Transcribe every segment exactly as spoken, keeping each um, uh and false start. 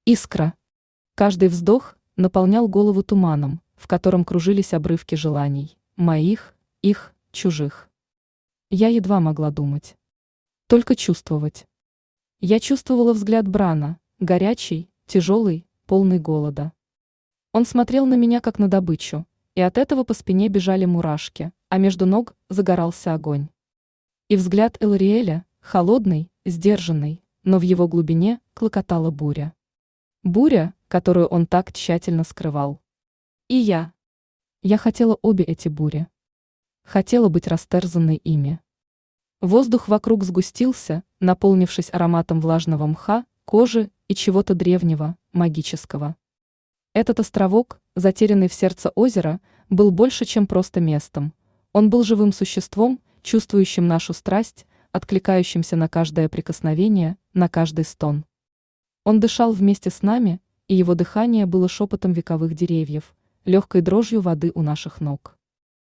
Искра. Каждый вздох наполнял голову туманом, в котором кружились обрывки желаний, моих, их, чужих. Я едва могла думать. Только чувствовать. Я чувствовала взгляд Брана, горячий, тяжелый, полный голода. Он смотрел на меня как на добычу, и от этого по спине бежали мурашки, а между ног загорался огонь. И взгляд Элариэля, холодный, сдержанный, но в его глубине клокотала буря. Буря, которую он так тщательно скрывал. И я. Я хотела обе эти бури. Хотела быть растерзанной ими. Воздух вокруг сгустился, наполнившись ароматом влажного мха, кожи и чего-то древнего, магического. Этот островок, затерянный в сердце озера, был больше, чем просто местом. Он был живым существом, чувствующим нашу страсть, откликающимся на каждое прикосновение, на каждый стон. Он дышал вместе с нами, и его дыхание было шепотом вековых деревьев, легкой дрожью воды у наших ног.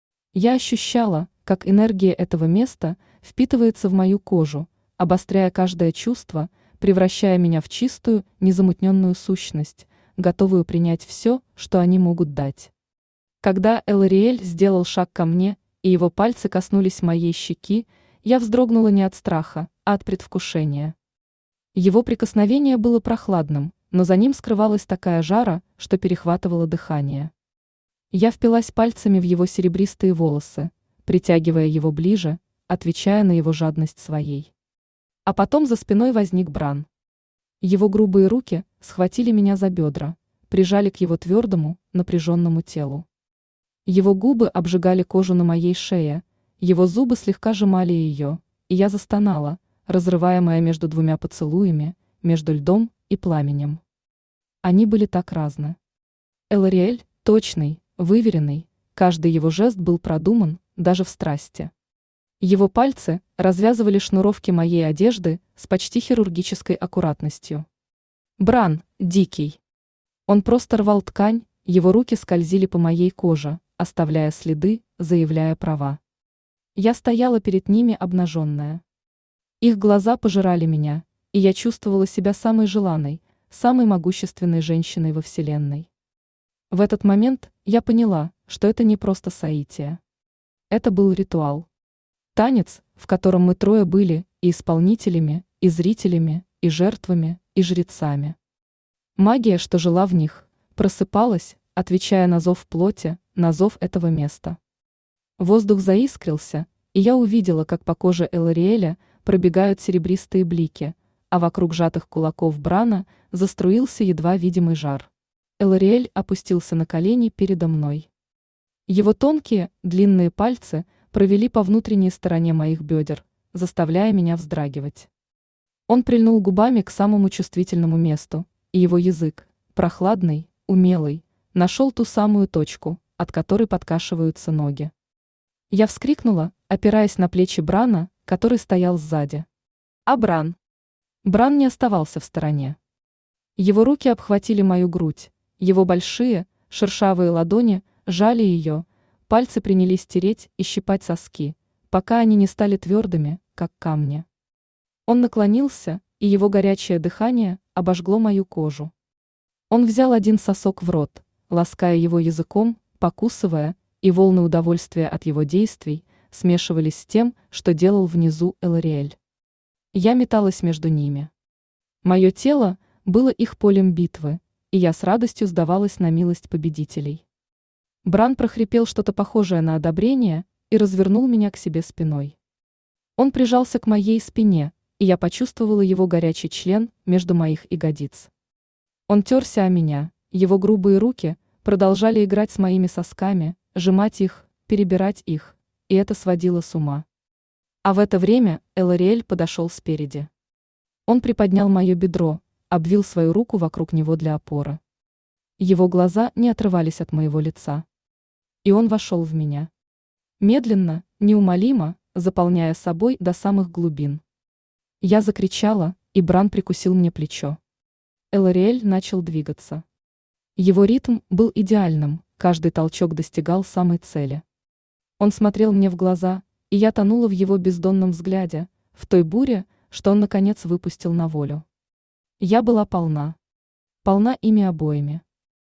Я ощущала, как энергия этого места впитывается в мою кожу, обостряя каждое чувство, превращая меня в чистую, незамутненную сущность, готовую принять все, что они могут дать. Когда Элариэль сделал шаг ко мне, и его пальцы коснулись моей щеки, я вздрогнула не от страха, а от предвкушения. Его прикосновение было прохладным, но за ним скрывалась такая жара, что перехватывало дыхание. Я впилась пальцами в его серебристые волосы, притягивая его ближе, отвечая на его жадность своей. А потом за спиной возник Бран. Его грубые руки схватили меня за бедра, прижали к его твердому, напряженному телу. Его губы обжигали кожу на моей шее, его зубы слегка сжимали ее, и я застонала, разрываемая между двумя поцелуями, между льдом и пламенем. Они были так разны. Элариэль, точный, выверенный, каждый его жест был продуман, даже в страсти. Его пальцы развязывали шнуровки моей одежды с почти хирургической аккуратностью. Бран, дикий. Он просто рвал ткань, его руки скользили по моей коже, оставляя следы, заявляя права. Я стояла перед ними обнаженная. Их глаза пожирали меня, и я чувствовала себя самой желанной, самой могущественной женщиной во Вселенной. В этот момент я поняла, что это не просто соитие. Это был ритуал. Танец, в котором мы трое были и исполнителями, и зрителями, и жертвами, и жрецами. Магия, что жила в них, просыпалась, отвечая на зов плоти, на зов этого места. Воздух заискрился, и я увидела, как по коже Элариэля пробегают серебристые блики, а вокруг сжатых кулаков Брана заструился едва видимый жар. Элариэль опустился на колени передо мной. Его тонкие, длинные пальцы провели по внутренней стороне моих бедер, заставляя меня вздрагивать. Он прильнул губами к самому чувствительному месту, и его язык, прохладный, умелый, нашел ту самую точку, от которой подкашиваются ноги. Я вскрикнула, опираясь на плечи Брана, который стоял сзади. А Бран? Бран не оставался в стороне. Его руки обхватили мою грудь, его большие, шершавые ладони жали ее, пальцы принялись тереть и щипать соски, пока они не стали твердыми, как камни. Он наклонился, и его горячее дыхание обожгло мою кожу. Он взял один сосок в рот, лаская его языком, покусывая, и волны удовольствия от его действий смешивались с тем, что делал внизу Элариэль. Я металась между ними. Мое тело было их полем битвы, и я с радостью сдавалась на милость победителей. Бран прохрипел что-то похожее на одобрение и развернул меня к себе спиной. Он прижался к моей спине, и я почувствовала его горячий член между моих ягодиц. Он терся о меня, его грубые руки продолжали играть с моими сосками, сжимать их, перебирать их, и это сводило с ума. А в это время Элариэль подошел спереди. Он приподнял мое бедро, обвил свою руку вокруг него для опоры. Его глаза не отрывались от моего лица. И он вошел в меня. Медленно, неумолимо, заполняя собой до самых глубин. Я закричала, и Бран прикусил мне плечо. Элариэль начал двигаться. Его ритм был идеальным, каждый толчок достигал самой цели. Он смотрел мне в глаза, и я тонула в его бездонном взгляде, в той буре, что он наконец выпустил на волю. Я была полна. полна ими обоими.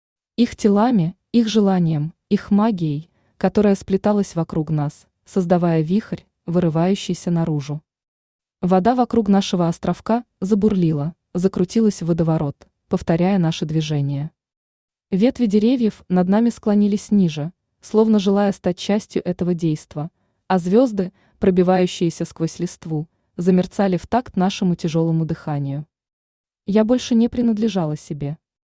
Их телами, их желанием, их магией, которая сплеталась вокруг нас, создавая вихрь, вырывающийся наружу. Вода вокруг нашего островка забурлила, закрутилась в водоворот, повторяя наши движения. Ветви деревьев над нами склонились ниже, словно желая стать частью этого действа, а звезды, пробивающиеся сквозь листву, замерцали в такт нашему тяжелому дыханию. Я больше не принадлежала себе.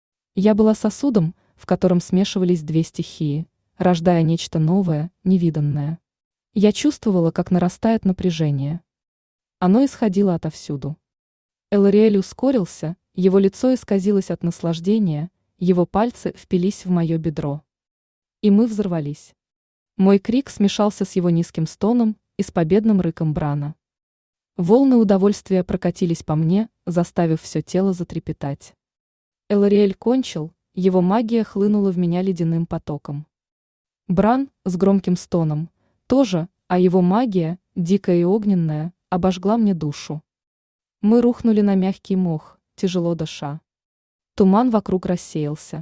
Я была сосудом, в котором смешивались две стихии, рождая нечто новое, невиданное. Я чувствовала, как нарастает напряжение. Оно исходило отовсюду. Элариэль ускорился, его лицо исказилось от наслаждения, его пальцы впились в мое бедро. И мы взорвались. Мой крик смешался с его низким стоном и с победным рыком Брана. Волны удовольствия прокатились по мне, заставив все тело затрепетать. Элариэль кончил, его магия хлынула в меня ледяным потоком. Бран с громким стоном тоже, а его магия, дикая и огненная, обожгла мне душу. Мы рухнули на мягкий мох, тяжело дыша. Туман вокруг рассеялся.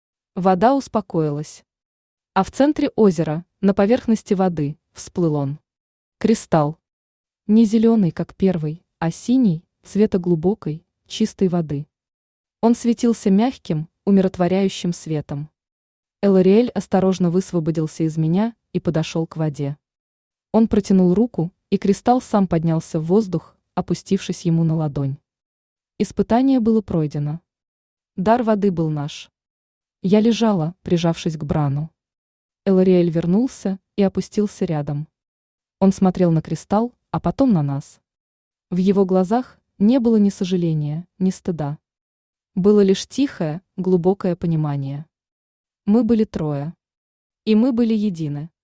Вода успокоилась. А в центре озера, на поверхности воды, всплыл он. Кристалл. Не зеленый, как первый, а синий, цвета глубокой, чистой воды. Он светился мягким, умиротворяющим светом. Элариэль осторожно высвободился из меня и подошел к воде. Он протянул руку, и кристалл сам поднялся в воздух, опустившись ему на ладонь. Испытание было пройдено. Дар воды был наш. Я лежала, прижавшись к Брану. Элариэль вернулся и опустился рядом. Он смотрел на кристалл, а потом на нас. В его глазах не было ни сожаления, ни стыда. Было лишь тихое, глубокое понимание. Мы были трое. И мы были едины.